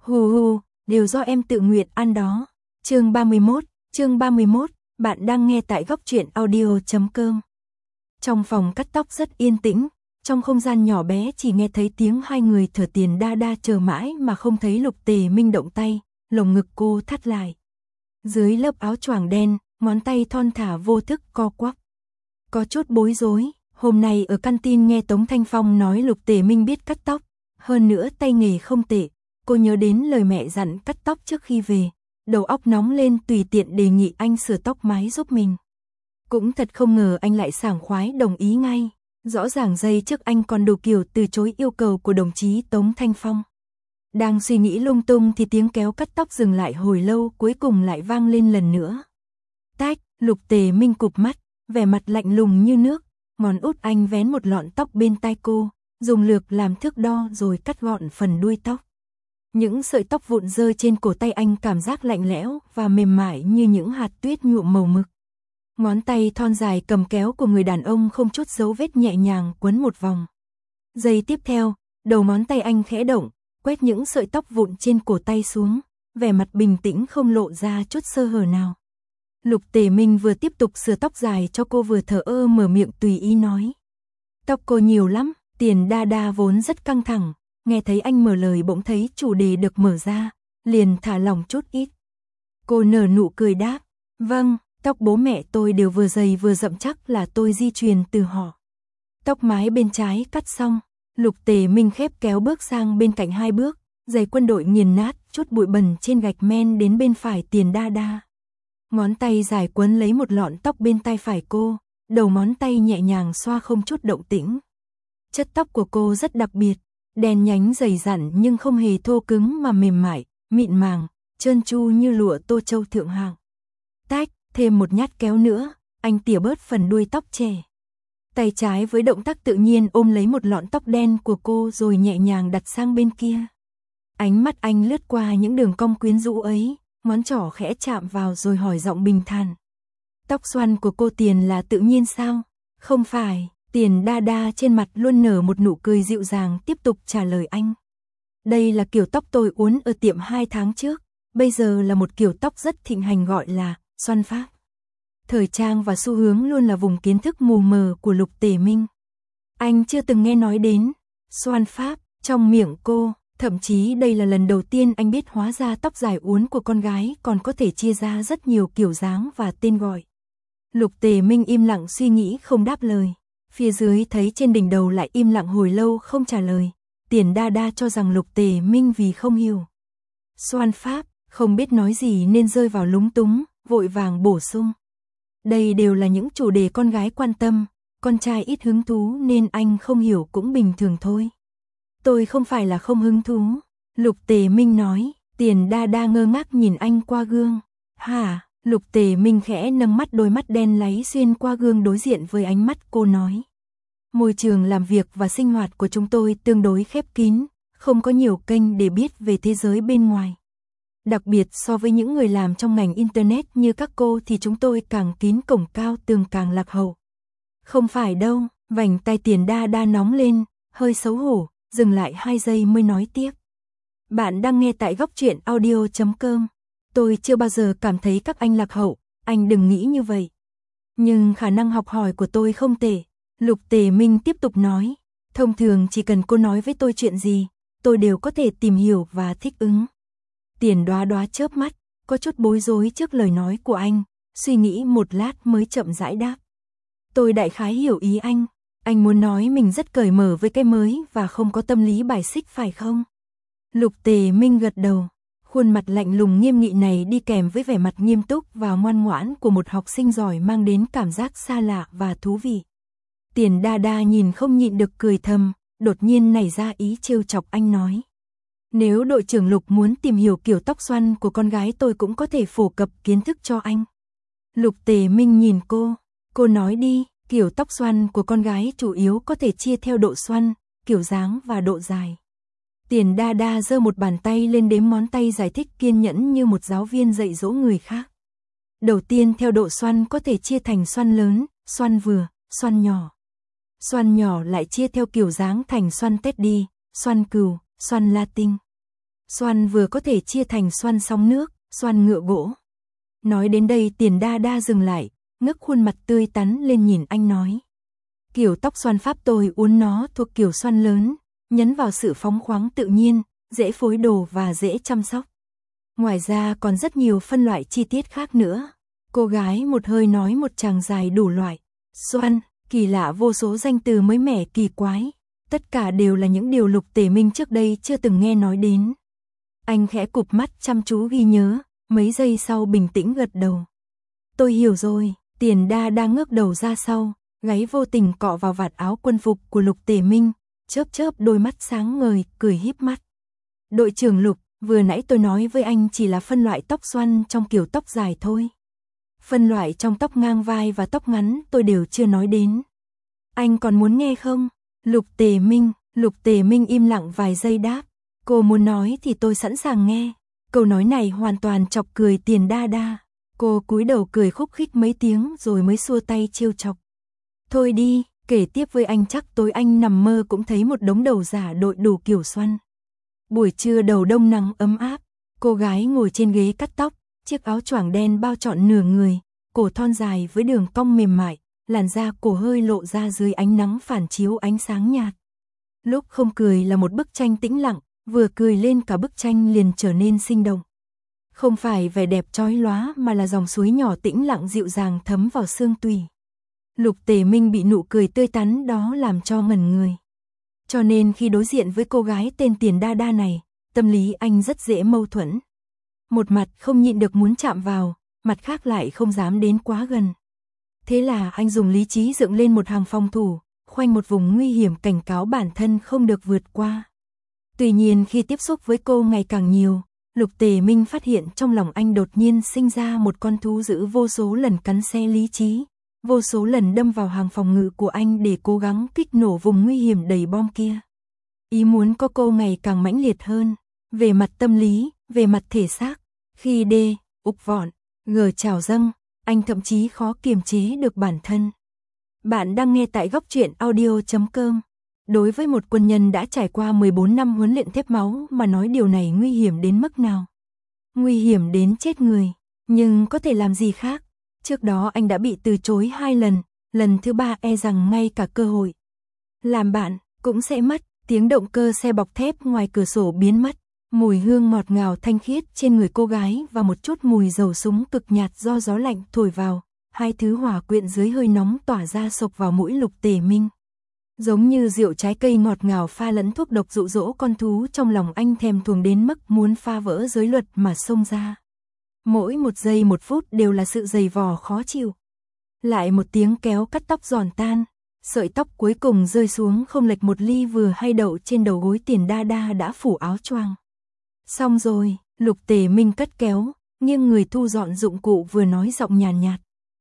Hù hù, đều do em tự nguyện ăn đó. Chương 31, bạn đang nghe tại góc truyện audio.com. Trong phòng cắt tóc rất yên tĩnh, trong không gian nhỏ bé chỉ nghe thấy tiếng hai người thở Tiền Đa Đa chờ mãi mà không thấy Lục Tề Minh động tay, lồng ngực cô thắt lại. Dưới lớp áo choàng đen, ngón tay thon thả vô thức co quắp. Có chút bối rối, hôm nay ở canteen nghe Tống Thanh Phong nói Lục Tề Minh biết cắt tóc, hơn nữa tay nghề không tệ. Cô nhớ đến lời mẹ dặn cắt tóc trước khi về, đầu óc nóng lên tùy tiện đề nghị anh sửa tóc mái giúp mình. Cũng thật không ngờ anh lại sảng khoái đồng ý ngay, rõ ràng giây trước anh còn đủ kiểu từ chối yêu cầu của đồng chí Tống Thanh Phong. Đang suy nghĩ lung tung thì tiếng kéo cắt tóc dừng lại hồi lâu cuối cùng lại vang lên lần nữa. Tách, Lục Tề Minh cụp mắt, vẻ mặt lạnh lùng như nước, ngón út anh vén một lọn tóc bên tai cô, dùng lược làm thước đo rồi cắt gọn phần đuôi tóc. Những sợi tóc vụn rơi trên cổ tay anh cảm giác lạnh lẽo và mềm mại như những hạt tuyết nhuộm màu mực. Ngón tay thon dài cầm kéo của người đàn ông không chút dấu vết nhẹ nhàng quấn một vòng. Giây tiếp theo, đầu ngón tay anh khẽ động, quét những sợi tóc vụn trên cổ tay xuống, vẻ mặt bình tĩnh không lộ ra chút sơ hở nào. Lục Tề Minh vừa tiếp tục sửa tóc dài cho cô vừa thở ơ mở miệng tùy ý nói. Tóc cô nhiều lắm, Tiền Đa Đa vốn rất căng thẳng. Nghe thấy anh mở lời bỗng thấy chủ đề được mở ra, liền thả lỏng chút ít. Cô nở nụ cười đáp, vâng, tóc bố mẹ tôi đều vừa dày vừa rậm chắc là tôi di truyền từ họ. Tóc mái bên trái cắt xong, Lục Tề Minh khép kéo bước sang bên cạnh 2 bước, giày quân đội nghiền nát, chút bụi bẩn trên gạch men đến bên phải Tiền Đa Đa. Ngón tay dài quấn lấy một lọn tóc bên tay phải cô, đầu ngón tay nhẹ nhàng xoa không chút động tĩnh. Chất tóc của cô rất đặc biệt. Đen nhánh dày dặn nhưng không hề thô cứng mà mềm mại, mịn màng, trơn tru như lụa Tô Châu thượng hạng. Tách, thêm một nhát kéo nữa, anh tỉa bớt phần đuôi tóc trẻ. Tay trái với động tác tự nhiên ôm lấy một lọn tóc đen của cô rồi nhẹ nhàng đặt sang bên kia. Ánh mắt anh lướt qua những đường cong quyến rũ ấy, ngón trỏ khẽ chạm vào rồi hỏi giọng bình thản. Tóc xoăn của cô Tiền là tự nhiên sao? Không phải. Tiền Đa Đa trên mặt luôn nở một nụ cười dịu dàng tiếp tục trả lời anh. Đây là kiểu tóc tôi uốn ở tiệm 2 tháng trước, bây giờ là một kiểu tóc rất thịnh hành gọi là xoăn pháp. Thời trang và xu hướng luôn là vùng kiến thức mù mờ của Lục Tề Minh. Anh chưa từng nghe nói đến xoăn pháp trong miệng cô, thậm chí đây là lần đầu tiên anh biết hóa ra tóc dài uốn của con gái còn có thể chia ra rất nhiều kiểu dáng và tên gọi. Lục Tề Minh im lặng suy nghĩ không đáp lời. Phía dưới thấy trên đỉnh đầu lại im lặng hồi lâu không trả lời. Tiền Đa Đa cho rằng Lục Tề Minh vì không hiểu xoăn pháp, không biết nói gì nên rơi vào lúng túng, vội vàng bổ sung. Đây đều là những chủ đề con gái quan tâm, con trai ít hứng thú nên anh không hiểu cũng bình thường thôi. Tôi không phải là không hứng thú, Lục Tề Minh nói. Tiền Đa Đa ngơ ngác nhìn anh qua gương. Hả? Lục Tề Minh khẽ nâng mắt, đôi mắt đen láy xuyên qua gương đối diện với ánh mắt cô nói. Môi trường làm việc và sinh hoạt của chúng tôi tương đối khép kín, không có nhiều kênh để biết về thế giới bên ngoài. Đặc biệt so với những người làm trong ngành Internet như các cô thì chúng tôi càng kín cổng cao tường càng lạc hậu. Không phải đâu, vành tay Tiền Đa Đa nóng lên, hơi xấu hổ, dừng lại 2 giây mới nói tiếp. Bạn đang nghe tại góc truyện audio.com. Tôi chưa bao giờ cảm thấy các anh lạc hậu, anh đừng nghĩ như vậy. Nhưng khả năng học hỏi của tôi không tệ. Lục Tề Minh tiếp tục nói. Thông thường chỉ cần cô nói với tôi chuyện gì, tôi đều có thể tìm hiểu và thích ứng. Tiền Đoá Đoá chớp mắt, có chút bối rối trước lời nói của anh, suy nghĩ một lát mới chậm rãi đáp. Tôi đại khái hiểu ý anh muốn nói mình rất cởi mở với cái mới và không có tâm lý bài xích phải không? Lục Tề Minh gật đầu. Khuôn mặt lạnh lùng nghiêm nghị này đi kèm với vẻ mặt nghiêm túc và ngoan ngoãn của một học sinh giỏi mang đến cảm giác xa lạ và thú vị. Tiền Đa Đa nhìn không nhịn được cười thầm, đột nhiên nảy ra ý trêu chọc anh nói. Nếu đội trưởng Lục muốn tìm hiểu kiểu tóc xoăn của con gái tôi cũng có thể phổ cập kiến thức cho anh. Lục Tề Minh nhìn cô nói đi, kiểu tóc xoăn của con gái chủ yếu có thể chia theo độ xoăn, kiểu dáng và độ dài. Tiền Đa Đa giơ một bàn tay lên đếm ngón tay giải thích kiên nhẫn như một giáo viên dạy dỗ người khác. Đầu tiên theo độ xoăn có thể chia thành xoăn lớn, xoăn vừa, xoăn nhỏ. Xoăn nhỏ lại chia theo kiểu dáng thành xoăn Teddy, xoăn cừu, xoăn Latin. xoăn vừa có thể chia thành xoăn sóng nước, xoăn ngựa gỗ. Nói đến đây Tiền Đa Đa dừng lại, ngước khuôn mặt tươi tắn lên nhìn anh nói. Kiểu tóc xoăn pháp tôi uốn nó thuộc kiểu xoăn lớn, nhấn vào sự phóng khoáng tự nhiên, dễ phối đồ và dễ chăm sóc. Ngoài ra còn rất nhiều phân loại chi tiết khác nữa. Cô gái một hơi nói một tràng dài đủ loại. Xoăn, kỳ lạ vô số danh từ mới mẻ kỳ quái. Tất cả đều là những điều Lục Tề Minh trước đây chưa từng nghe nói đến. Anh khẽ cụp mắt chăm chú ghi nhớ, mấy giây sau bình tĩnh gật đầu. Tôi hiểu rồi. Tiền Đa Đa ngước đầu ra sau, gáy vô tình cọ vào vạt áo quân phục của Lục Tề Minh, chớp chớp đôi mắt sáng ngời, cười híp mắt. Đội trưởng Lục, vừa nãy tôi nói với anh chỉ là phân loại tóc xoăn trong kiểu tóc dài thôi. Phân loại trong tóc ngang vai và tóc ngắn tôi đều chưa nói đến. Anh còn muốn nghe không? Lục Tề Minh im lặng vài giây đáp. Cô muốn nói thì tôi sẵn sàng nghe. Câu nói này hoàn toàn chọc cười Tiền Đa Đa. Cô cúi đầu cười khúc khích mấy tiếng rồi mới xua tay trêu chọc. Thôi đi, kể tiếp với anh chắc tối anh nằm mơ cũng thấy một đống đầu giả đội đủ kiểu xoăn. Buổi trưa đầu đông nắng ấm áp, cô gái ngồi trên ghế cắt tóc, chiếc áo choàng đen bao trọn nửa người, cổ thon dài với đường cong mềm mại, làn da cổ hơi lộ ra dưới ánh nắng phản chiếu ánh sáng nhạt. Lúc không cười là một bức tranh tĩnh lặng, vừa cười lên cả bức tranh liền trở nên sinh động. Không phải vẻ đẹp chói lóa mà là dòng suối nhỏ tĩnh lặng dịu dàng thấm vào xương tủy. Lục Tề Minh bị nụ cười tươi tắn đó làm cho ngẩn người. Cho nên khi đối diện với cô gái tên Tiền Đa Đa này, tâm lý anh rất dễ mâu thuẫn. Một mặt không nhịn được muốn chạm vào, mặt khác lại không dám đến quá gần. Thế là anh dùng lý trí dựng lên một hàng phòng thủ, khoanh một vùng nguy hiểm cảnh cáo bản thân không được vượt qua. Tuy nhiên khi tiếp xúc với cô ngày càng nhiều, Lục Tề Minh phát hiện trong lòng anh đột nhiên sinh ra một con thú dữ vô số lần cắn xé lý trí, vô số lần đâm vào hàng phòng ngự của anh để cố gắng kích nổ vùng nguy hiểm đầy bom kia. Ý muốn có cô ngày càng mãnh liệt hơn, về mặt tâm lý, về mặt thể xác, khi ục vọn, trào dâng, anh thậm chí khó kiềm chế được bản thân. Bạn đang nghe tại góc truyện audio.com. Đối với một quân nhân đã trải qua 14 năm huấn luyện thép máu mà nói điều này nguy hiểm đến mức nào? Nguy hiểm đến chết người, nhưng có thể làm gì khác? Trước đó anh đã bị từ chối 2 lần, lần thứ 3 e rằng ngay cả cơ hội làm bạn cũng sẽ mất. Tiếng động cơ xe bọc thép ngoài cửa sổ biến mất, mùi hương ngọt ngào thanh khiết trên người cô gái và một chút mùi dầu súng cực nhạt do gió lạnh thổi vào, hai thứ hòa quyện dưới hơi nóng tỏa ra sộc vào mũi Lục Tề Minh. Giống như rượu trái cây ngọt ngào pha lẫn thuốc độc dụ dỗ con thú trong lòng anh thèm thuồng đến mức muốn phá vỡ giới luật mà xông ra. Mỗi một giây một phút đều là sự dày vò khó chịu. Lại một tiếng kéo cắt tóc giòn tan, sợi tóc cuối cùng rơi xuống không lệch một ly vừa hay đậu trên đầu gối Tiền Đa Đa đã phủ áo choàng. Xong rồi, Lục Tề Minh cất kéo, nghiêng người thu dọn dụng cụ vừa nói giọng nhàn nhạt.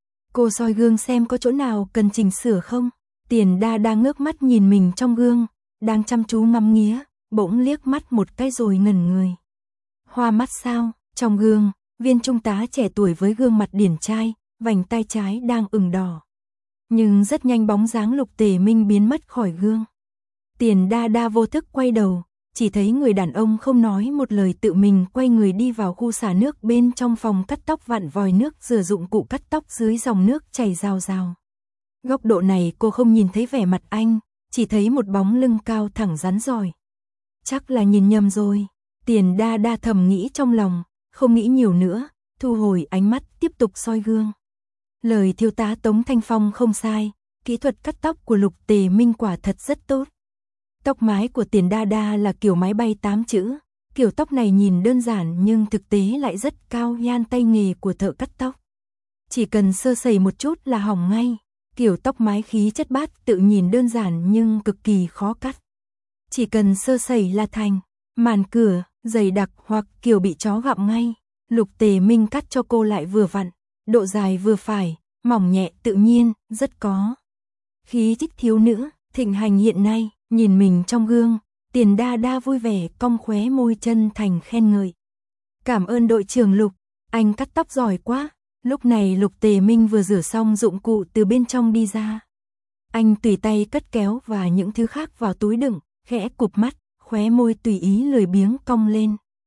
Cô soi gương xem có chỗ nào cần chỉnh sửa không? Tiền Đa Đa ngước mắt nhìn mình trong gương, đang chăm chú ngắm nghía, bỗng liếc mắt một cái rồi ngẩn người. Hoa mắt sao? Trong gương, viên trung tá trẻ tuổi với gương mặt điển trai, vành tai trái đang ửng đỏ. Nhưng rất nhanh bóng dáng Lục Tề Minh biến mất khỏi gương. Tiền Đa Đa vô thức quay đầu, chỉ thấy người đàn ông không nói một lời tự mình quay người đi vào khu xả nước bên trong phòng cắt tóc vặn vòi nước rửa dụng cụ cắt tóc dưới dòng nước chảy rào rào. Góc độ này cô không nhìn thấy vẻ mặt anh, chỉ thấy một bóng lưng cao thẳng rắn rỏi. Chắc là nhìn nhầm rồi, Tiền Đa Đa thầm nghĩ trong lòng, không nghĩ nhiều nữa, thu hồi ánh mắt tiếp tục soi gương. Lời thiếu tá Tống Thanh Phong không sai, kỹ thuật cắt tóc của Lục Tề Minh quả thật rất tốt. Tóc mái của Tiền Đa Đa là kiểu máy bay 8 chữ, kiểu tóc này nhìn đơn giản nhưng thực tế lại rất cao nhan tay nghề của thợ cắt tóc. Chỉ cần sơ sẩy một chút là hỏng ngay, kiểu tóc mái khí chất bát tự nhìn đơn giản nhưng cực kỳ khó cắt. Chỉ cần sơ sẩy là thành, màn cửa, dày đặc hoặc kiểu bị chó gặm ngay. Lục Tề Minh cắt cho cô lại vừa vặn, độ dài vừa phải, mỏng nhẹ tự nhiên, rất có khí chất thiếu nữ thịnh hành hiện nay. Nhìn mình trong gương, Tiền Đa Đa vui vẻ cong khóe môi chân thành khen ngợi. Cảm ơn đội trưởng Lục, anh cắt tóc giỏi quá. Lúc này Lục Tề Minh vừa rửa xong dụng cụ từ bên trong đi ra. Anh tùy tay cất kéo và những thứ khác vào túi đựng, khẽ cụp mắt, khóe môi tùy ý lười biếng cong lên.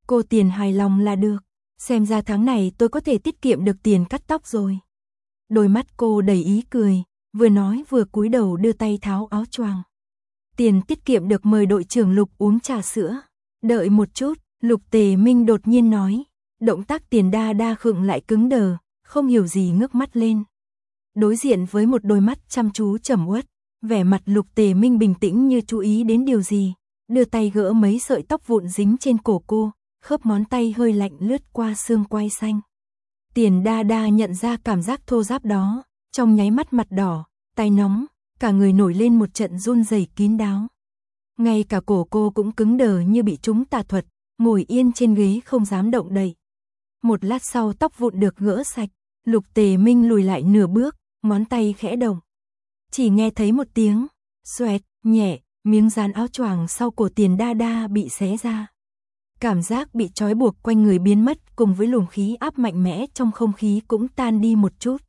Cô tiền hài lòng là được. Xem ra tháng này tôi có thể tiết kiệm được tiền cắt tóc rồi. Đôi mắt cô đầy ý cười, vừa nói vừa cúi đầu đưa tay tháo áo choàng. Tiền tiết kiệm được mời đội trưởng Lục uống trà sữa. Đợi một chút, Lục Tề Minh đột nhiên nói. Động tác Tiền Đa Đa khựng lại cứng đờ, không hiểu gì ngước mắt lên. Đối diện với một đôi mắt chăm chú trầm uất, vẻ mặt Lục Tề Minh bình tĩnh như chú ý đến điều gì, đưa tay gỡ mấy sợi tóc vụn dính trên cổ cô, khớp ngón tay hơi lạnh lướt qua xương quai xanh. Tiền Đa Đa nhận ra cảm giác thô ráp đó, trong nháy mắt mặt đỏ, tay nóng, cả người nổi lên một trận run rẩy kín đáo. Ngay cả cổ cô cũng cứng đờ như bị trúng tà thuật, ngồi yên trên ghế không dám động đậy. Một lát sau tóc vụn được gỡ sạch, Lục Tề Minh lùi lại nửa bước, ngón tay khẽ động. Chỉ nghe thấy một tiếng xoẹt nhẹ, miếng dán áo choàng sau cổ Tiền Đa Đa bị xé ra. Cảm giác bị trói buộc quanh người biến mất cùng với luồng khí áp mạnh mẽ trong không khí cũng tan đi một chút.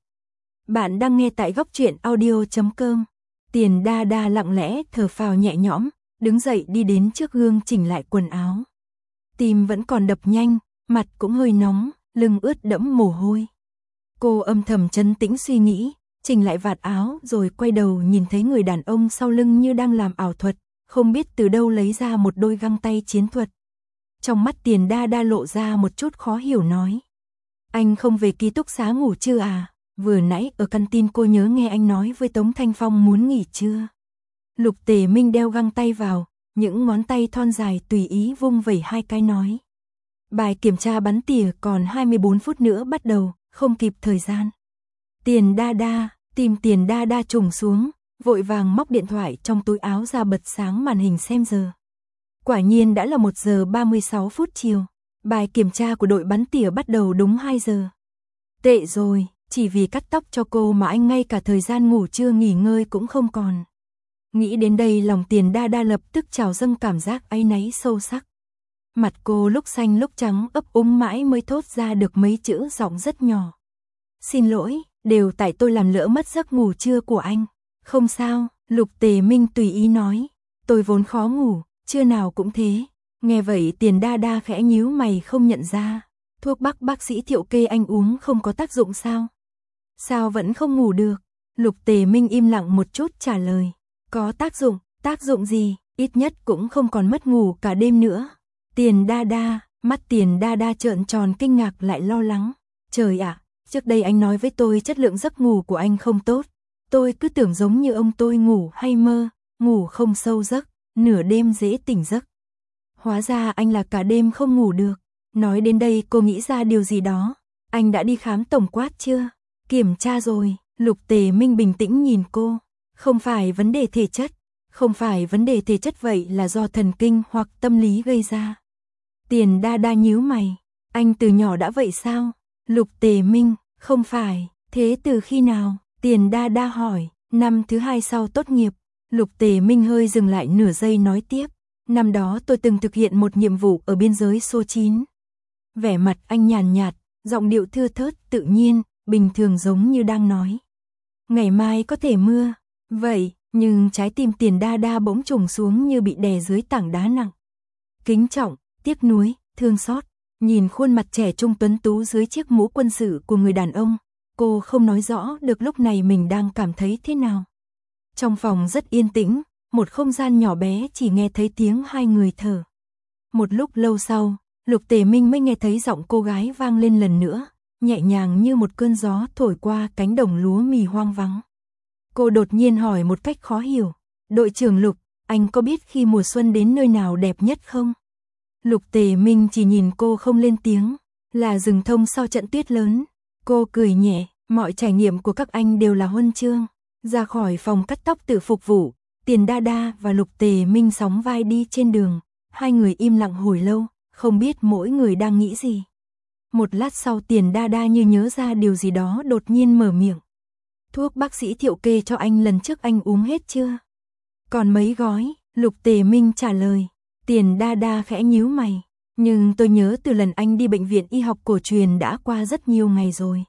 Bạn đang nghe tại góc truyện audio.com. Tiền Đa Đa lặng lẽ thở phào nhẹ nhõm, đứng dậy đi đến trước gương chỉnh lại quần áo. Tim vẫn còn đập nhanh, mặt cũng hơi nóng, lưng ướt đẫm mồ hôi. Cô âm thầm trấn tĩnh suy nghĩ, chỉnh lại vạt áo rồi quay đầu nhìn thấy người đàn ông sau lưng như đang làm ảo thuật, không biết từ đâu lấy ra một đôi găng tay chiến thuật. Trong mắt Tiền Đa Đa lộ ra một chút khó hiểu nói. Anh không về ký túc xá ngủ chưa à? Vừa nãy ở căn tin cô nhớ nghe anh nói với Tống Thanh Phong muốn nghỉ trưa. Lục Tề Minh đeo găng tay vào, những ngón tay thon dài tùy ý vung vẩy hai cái nói. Bài kiểm tra bắn tỉa còn 24 phút nữa bắt đầu, không kịp thời gian. Tiền Đa Đa, tìm Tiền Đa Đa trùng xuống, vội vàng móc điện thoại trong túi áo ra bật sáng màn hình xem giờ. Quả nhiên đã là 1 giờ 36 phút chiều, bài kiểm tra của đội bắn tỉa bắt đầu đúng 2 giờ. Tệ rồi, chỉ vì cắt tóc cho cô mà anh ngay cả thời gian ngủ trưa nghỉ ngơi cũng không còn. Nghĩ đến đây lòng Tiền Đa Đa lập tức trào dâng cảm giác áy náy sâu sắc. Mặt cô lúc xanh lúc trắng ấp úng mãi mới thốt ra được mấy chữ giọng rất nhỏ. Xin lỗi, đều tại tôi làm lỡ mất giấc ngủ trưa của anh. Không sao, Lục Tề Minh tùy ý nói. Tôi vốn khó ngủ, trưa nào cũng thế. Nghe vậy Tiền Đa Đa khẽ nhíu mày không nhận ra. Thuốc bác sĩ Thiệu kê anh uống không có tác dụng sao? Sao vẫn không ngủ được? Lục Tề Minh im lặng một chút trả lời. Có tác dụng gì? Ít nhất cũng không còn mất ngủ cả đêm nữa. Tiền Đa Đa, mắt Tiền Đa Đa trợn tròn kinh ngạc lại lo lắng. Trời ạ, trước đây anh nói với tôi chất lượng giấc ngủ của anh không tốt. Tôi cứ tưởng giống như ông tôi ngủ hay mơ, ngủ không sâu giấc, nửa đêm dễ tỉnh giấc. Hóa ra anh là cả đêm không ngủ được. Nói đến đây cô nghĩ ra điều gì đó. Anh đã đi khám tổng quát chưa? Kiểm tra rồi, Lục Tề Minh bình tĩnh nhìn cô. Không phải vấn đề thể chất. Không phải vấn đề thể chất vậy là do thần kinh hoặc tâm lý gây ra. Tiền Đa Đa nhíu mày. Anh từ nhỏ đã vậy sao? Lục Tề Minh, không phải. Thế từ khi nào? Tiền Đa Đa hỏi. Năm thứ 2 sau tốt nghiệp. Lục Tề Minh hơi dừng lại nửa giây nói tiếp. Năm đó tôi từng thực hiện một nhiệm vụ ở biên giới số 9. Vẻ mặt anh nhàn nhạt, giọng điệu thưa thớt tự nhiên, bình thường giống như đang nói. Ngày mai có thể mưa. Vậy, nhưng trái tim Tiền Đa Đa bỗng trùng xuống như bị đè dưới tảng đá nặng. Kính trọng, tiếc nuối, thương xót, nhìn khuôn mặt trẻ trung tuấn tú dưới chiếc mũ quân sự của người đàn ông, cô không nói rõ được lúc này mình đang cảm thấy thế nào. Trong phòng rất yên tĩnh, một không gian nhỏ bé chỉ nghe thấy tiếng hai người thở. Một lúc lâu sau, Lục Tề Minh mới nghe thấy giọng cô gái vang lên lần nữa, nhẹ nhàng như một cơn gió thổi qua cánh đồng lúa mì hoang vắng. Cô đột nhiên hỏi một cách khó hiểu, đội trưởng Lục, anh có biết khi mùa xuân đến nơi nào đẹp nhất không? Lục Tề Minh chỉ nhìn cô không lên tiếng, là rừng thông sau trận tuyết lớn. Cô cười nhẹ, mọi trải nghiệm của các anh đều là huân chương. Ra khỏi phòng cắt tóc tự phục vụ, Tiền Đa Đa và Lục Tề Minh sóng vai đi trên đường. Hai người im lặng hồi lâu, không biết mỗi người đang nghĩ gì. Một lát sau Tiền Đa Đa như nhớ ra điều gì đó đột nhiên mở miệng. Thuốc bác sĩ Thiệu kê cho anh lần trước anh uống hết chưa? Còn mấy gói, Lục Tề Minh trả lời. Tiền Đa Đa khẽ nhíu mày. Nhưng tôi nhớ từ lần anh đi bệnh viện y học cổ truyền đã qua rất nhiều ngày rồi.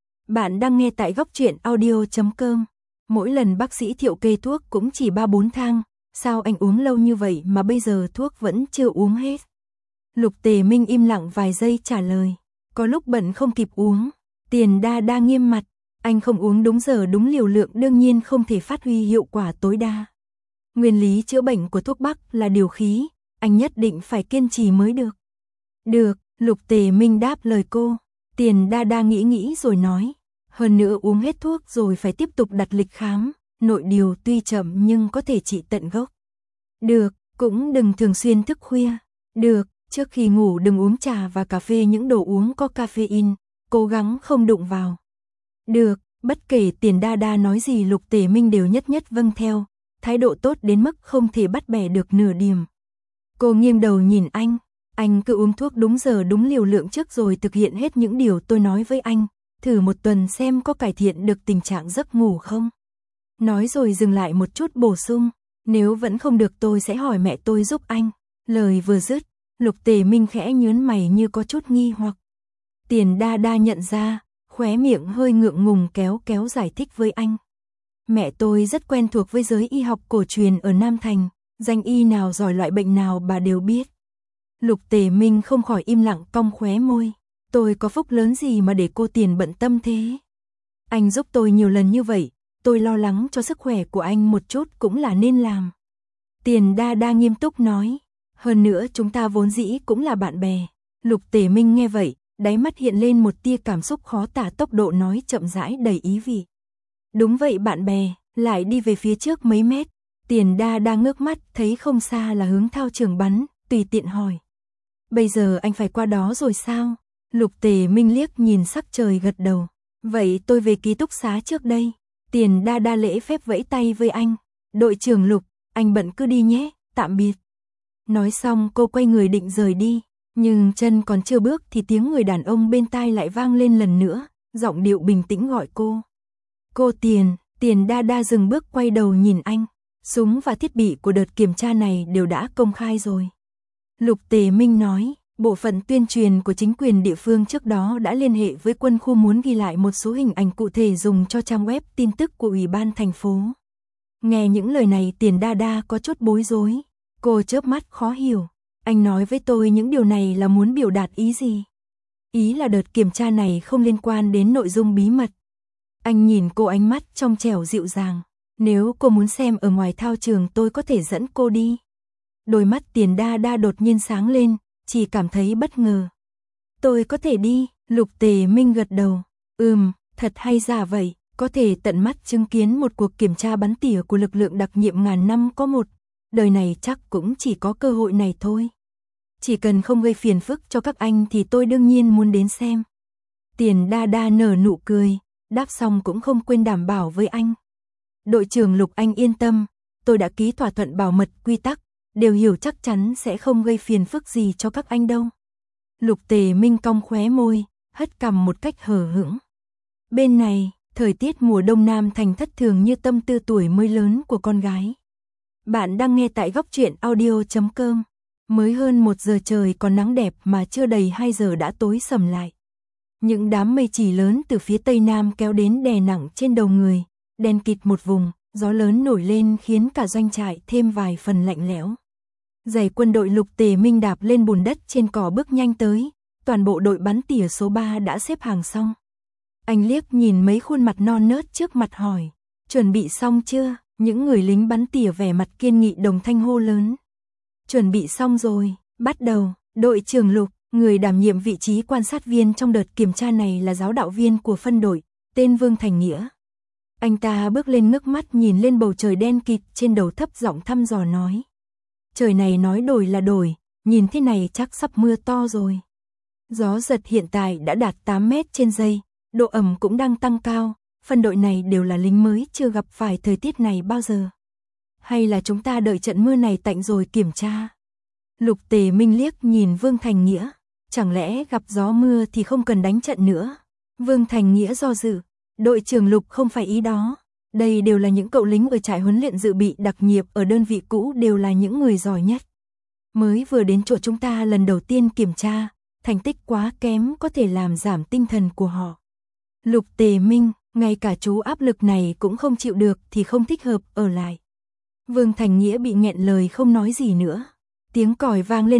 Bạn đang nghe tại góc truyện audio.com. Mỗi lần bác sĩ Thiệu kê thuốc cũng chỉ 3-4 thang. Sao anh uống lâu như vậy mà bây giờ thuốc vẫn chưa uống hết? Lục Tề Minh im lặng vài giây trả lời. Có lúc bận không kịp uống. Tiền Đa Đa nghiêm mặt. Anh không uống đúng giờ đúng liều lượng đương nhiên không thể phát huy hiệu quả tối đa. Nguyên lý chữa bệnh của thuốc bắc là điều khí, anh nhất định phải kiên trì mới được. Được, Lục Tề Minh đáp lời cô. Tiền Đa Đa nghĩ rồi nói. Hơn nữa uống hết thuốc rồi phải tiếp tục đặt lịch khám, nội điều tuy chậm nhưng có thể trị tận gốc. Được, cũng đừng thường xuyên thức khuya. Được, trước khi ngủ đừng uống trà và cà phê những đồ uống có caffeine, cố gắng không đụng vào. Được, bất kể Tiền Đa Đa nói gì Lục Tề Minh đều nhất nhất vâng theo, thái độ tốt đến mức không thể bắt bẻ được nửa điểm. Cô nghiêng đầu nhìn anh cứ uống thuốc đúng giờ đúng liều lượng trước rồi thực hiện hết những điều tôi nói với anh, thử một tuần xem có cải thiện được tình trạng giấc ngủ không. Nói rồi dừng lại một chút bổ sung, nếu vẫn không được tôi sẽ hỏi mẹ tôi giúp anh. Lời vừa dứt, Lục Tề Minh khẽ nhớn mày như có chút nghi hoặc. Tiền Đa Đa nhận ra, khóe miệng hơi ngượng ngùng kéo giải thích với anh. Mẹ tôi rất quen thuộc với giới y học cổ truyền ở Nam Thành, danh y nào giỏi loại bệnh nào bà đều biết. Lục Tề Minh không khỏi im lặng cong khóe môi. Tôi có phúc lớn gì mà để cô Tiền bận tâm thế? Anh giúp tôi nhiều lần như vậy, tôi lo lắng cho sức khỏe của anh một chút cũng là nên làm. Tiền Đa Đa nghiêm túc nói. Hơn nữa chúng ta vốn dĩ cũng là bạn bè. Lục Tề Minh nghe vậy, đáy mắt hiện lên một tia cảm xúc khó tả tốc độ nói chậm rãi đầy ý vị. Đúng vậy bạn bè, lại đi về phía trước mấy mét. Tiền Đa Đa ngước mắt thấy không xa là hướng thao trường bắn, tùy tiện hỏi. Bây giờ anh phải qua đó rồi sao? Lục Tề Minh liếc nhìn sắc trời gật đầu. Vậy tôi về ký túc xá trước đây. Tiền Đa Đa lễ phép vẫy tay với anh. Đội trưởng Lục, anh bận cứ đi nhé, tạm biệt. Nói xong cô quay người định rời đi. Nhưng chân còn chưa bước thì tiếng người đàn ông bên tai lại vang lên lần nữa. Giọng điệu bình tĩnh gọi cô. Cô Tiền. Tiền Đa Đa dừng bước quay đầu nhìn anh. Súng và thiết bị của đợt kiểm tra này đều đã công khai rồi. Lục Tề Minh nói, bộ phận tuyên truyền của chính quyền địa phương trước đó đã liên hệ với quân khu muốn ghi lại một số hình ảnh cụ thể dùng cho trang web tin tức của Ủy ban thành phố. Nghe những lời này Tiền Đa Đa có chút bối rối. Cô chớp mắt khó hiểu. Anh nói với tôi những điều này là muốn biểu đạt ý gì? Ý là đợt kiểm tra này không liên quan đến nội dung bí mật. Anh nhìn cô ánh mắt trong trẻo dịu dàng. Nếu cô muốn xem ở ngoài thao trường tôi có thể dẫn cô đi. Đôi mắt Tiền Đa Đa đột nhiên sáng lên, chỉ cảm thấy bất ngờ. Tôi có thể đi, Lục Tề Minh gật đầu. Thật hay giả vậy, có thể tận mắt chứng kiến một cuộc kiểm tra bắn tỉa của lực lượng đặc nhiệm ngàn năm có một. Đời này chắc cũng chỉ có cơ hội này thôi. Chỉ cần không gây phiền phức cho các anh thì tôi đương nhiên muốn đến xem. Tiền Đa Đa nở nụ cười, đáp xong cũng không quên đảm bảo với anh. Đội trưởng Lục anh yên tâm, tôi đã ký thỏa thuận bảo mật quy tắc, đều hiểu chắc chắn sẽ không gây phiền phức gì cho các anh đâu. Lục Tề Minh cong khóe môi, hất cằm một cách hờ hững. Bên này, thời tiết mùa đông Nam Thành thất thường như tâm tư tuổi mới lớn của con gái. Bạn đang nghe tại góc truyện audio.com. Mới hơn 1 giờ trời còn nắng đẹp mà chưa đầy 2 giờ đã tối sầm lại. Những đám mây chỉ lớn từ phía tây nam kéo đến đè nặng trên đầu người, đen kịt một vùng, gió lớn nổi lên khiến cả doanh trại thêm vài phần lạnh lẽo. Giày quân đội Lục Tề Minh đạp lên bùn đất trên cỏ bước nhanh tới, toàn bộ đội bắn tỉa số 3 đã xếp hàng xong. Anh liếc nhìn mấy khuôn mặt non nớt trước mặt hỏi, chuẩn bị xong chưa? Những người lính bắn tỉa vẻ mặt kiên nghị đồng thanh hô lớn. Chuẩn bị xong rồi, bắt đầu. Đội trưởng Lục, người đảm nhiệm vị trí quan sát viên trong đợt kiểm tra này là giáo đạo viên của phân đội, tên Vương Thành Nghĩa. Anh ta bước lên ngước mắt nhìn lên bầu trời đen kịt trên đầu thấp giọng thăm dò nói. Trời này nói đổi là đổi, nhìn thế này chắc sắp mưa to rồi. Gió giật hiện tại đã đạt 8 mét trên giây, độ ẩm cũng đang tăng cao, phân đội này đều là lính mới chưa gặp phải thời tiết này bao giờ. Hay là chúng ta đợi trận mưa này tạnh rồi kiểm tra? Lục Tề Minh liếc nhìn Vương Thành Nghĩa, chẳng lẽ gặp gió mưa thì không cần đánh trận nữa? Vương Thành Nghĩa do dự, đội trưởng Lục không phải ý đó. Đây đều là những cậu lính ở trại huấn luyện dự bị đặc nhiệm ở đơn vị cũ đều là những người giỏi nhất. Mới vừa đến chỗ chúng ta lần đầu tiên kiểm tra, thành tích quá kém có thể làm giảm tinh thần của họ. Lục Tề Minh, ngay cả chú áp lực này cũng không chịu được thì không thích hợp ở lại. Vương Thành Nghĩa bị nghẹn lời không nói gì nữa. Tiếng còi vang lên lệnh,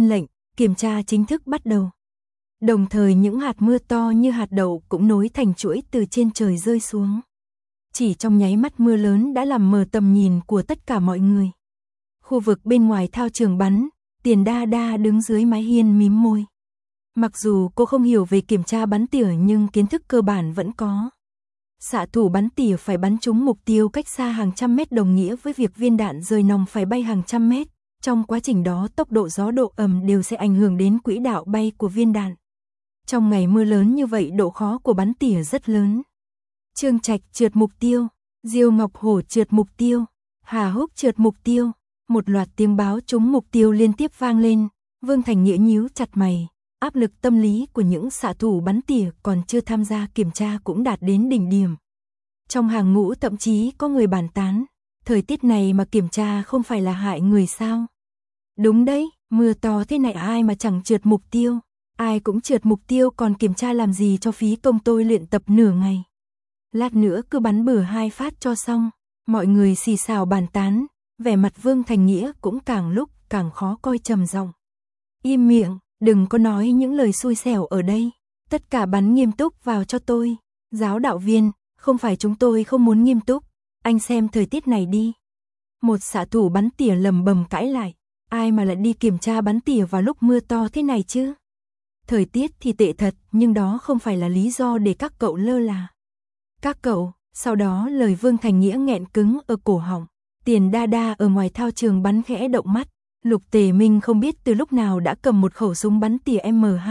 kiểm tra chính thức bắt đầu. Đồng thời những hạt mưa to như hạt đậu cũng nối thành chuỗi từ trên trời rơi xuống. Chỉ trong nháy mắt mưa lớn đã làm mờ tầm nhìn của tất cả mọi người. Khu vực bên ngoài thao trường bắn, Tiền Đa Đa đứng dưới mái hiên mím môi. Mặc dù cô không hiểu về kiểm tra bắn tỉa nhưng kiến thức cơ bản vẫn có. Xạ thủ bắn tỉa phải bắn trúng mục tiêu cách xa hàng trăm mét đồng nghĩa với việc viên đạn rời nòng phải bay hàng trăm mét. Trong quá trình đó tốc độ gió độ ẩm đều sẽ ảnh hưởng đến quỹ đạo bay của viên đạn. Trong ngày mưa lớn như vậy độ khó của bắn tỉa rất lớn. Trương Trạch trượt mục tiêu, Diêu Ngọc Hổ trượt mục tiêu, Hà Húc trượt mục tiêu. Một loạt tiếng báo trúng mục tiêu liên tiếp vang lên, Vương Thành Nghĩa nhíu chặt mày. Áp lực tâm lý của những xạ thủ bắn tỉa còn chưa tham gia kiểm tra cũng đạt đến đỉnh điểm. Trong hàng ngũ thậm chí có người bàn tán, thời tiết này mà kiểm tra không phải là hại người sao? Đúng đấy, mưa to thế này ai mà chẳng trượt mục tiêu, ai cũng trượt mục tiêu còn kiểm tra làm gì cho phí công tôi luyện tập nửa ngày. Lát nữa cứ bắn bừa 2 phát cho xong, mọi người xì xào bàn tán, vẻ mặt Vương Thành Nghĩa cũng càng lúc càng khó coi trầm giọng. Im miệng, đừng có nói những lời xui xẻo ở đây, tất cả bắn nghiêm túc vào cho tôi. Giáo đạo viên, không phải chúng tôi không muốn nghiêm túc, anh xem thời tiết này đi. Một xạ thủ bắn tỉa lầm bầm cãi lại, ai mà lại đi kiểm tra bắn tỉa vào lúc mưa to thế này chứ? Thời tiết thì tệ thật, nhưng đó không phải là lý do để các cậu lơ là. Các cậu, sau đó lời Vương Thành Nghĩa nghẹn cứng ở cổ họng. Tiền Đa Đa ở ngoài thao trường bắn khẽ động mắt. Lục Tề Minh không biết từ lúc nào đã cầm một khẩu súng bắn tỉa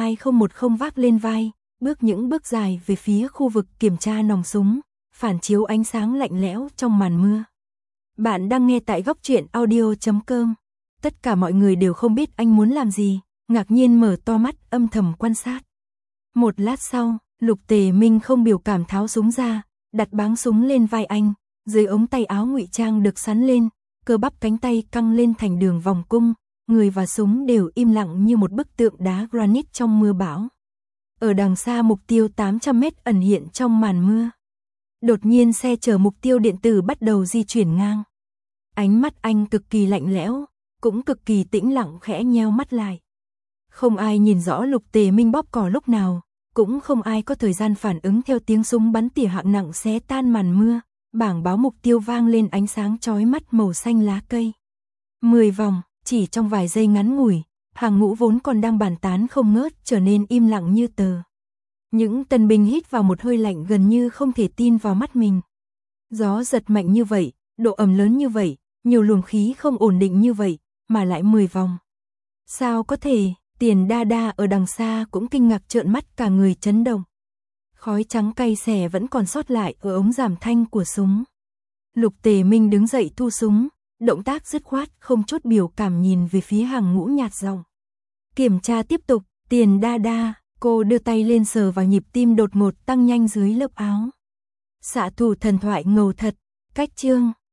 M2010 vác lên vai, bước những bước dài về phía khu vực kiểm tra nòng súng, phản chiếu ánh sáng lạnh lẽo trong màn mưa. Bạn đang nghe tại goctruyện.audio.com. Tất cả mọi người đều không biết anh muốn làm gì, ngạc nhiên mở to mắt âm thầm quan sát. Một lát sau, Lục Tề Minh không biểu cảm tháo súng ra, đặt báng súng lên vai anh, dưới ống tay áo ngụy trang được sắn lên, cơ bắp cánh tay căng lên thành đường vòng cung, người và súng đều im lặng như một bức tượng đá granite trong mưa bão. Ở đằng xa mục tiêu 800 mét ẩn hiện trong màn mưa. Đột nhiên xe chở mục tiêu điện tử bắt đầu di chuyển ngang. Ánh mắt anh cực kỳ lạnh lẽo, cũng cực kỳ tĩnh lặng khẽ nheo mắt lại. Không ai nhìn rõ Lục Tề Minh bóp cò lúc nào, cũng không ai có thời gian phản ứng theo tiếng súng bắn tỉa hạng nặng xé tan màn mưa. Bảng báo mục tiêu vang lên ánh sáng chói mắt màu xanh lá cây. 10 vòng, chỉ trong vài giây ngắn ngủi, hàng ngũ vốn còn đang bàn tán không ngớt trở nên im lặng như tờ. Những tân binh hít vào một hơi lạnh gần như không thể tin vào mắt mình. Gió giật mạnh như vậy, độ ẩm lớn như vậy, nhiều luồng khí không ổn định như vậy, mà lại 10 vòng. Sao có thể? Tiền Đa Đa ở đằng xa cũng kinh ngạc trợn mắt cả người chấn động. Khói trắng cay xè vẫn còn sót lại ở ống giảm thanh của súng. Lục Tề Minh đứng dậy thu súng, động tác dứt khoát không chút biểu cảm nhìn về phía hàng ngũ nhạt giọng. Kiểm tra tiếp tục, Tiền Đa Đa, cô đưa tay lên sờ vào nhịp tim đột ngột tăng nhanh dưới lớp áo. Xạ thủ thần thoại ngầu thật, cách chương.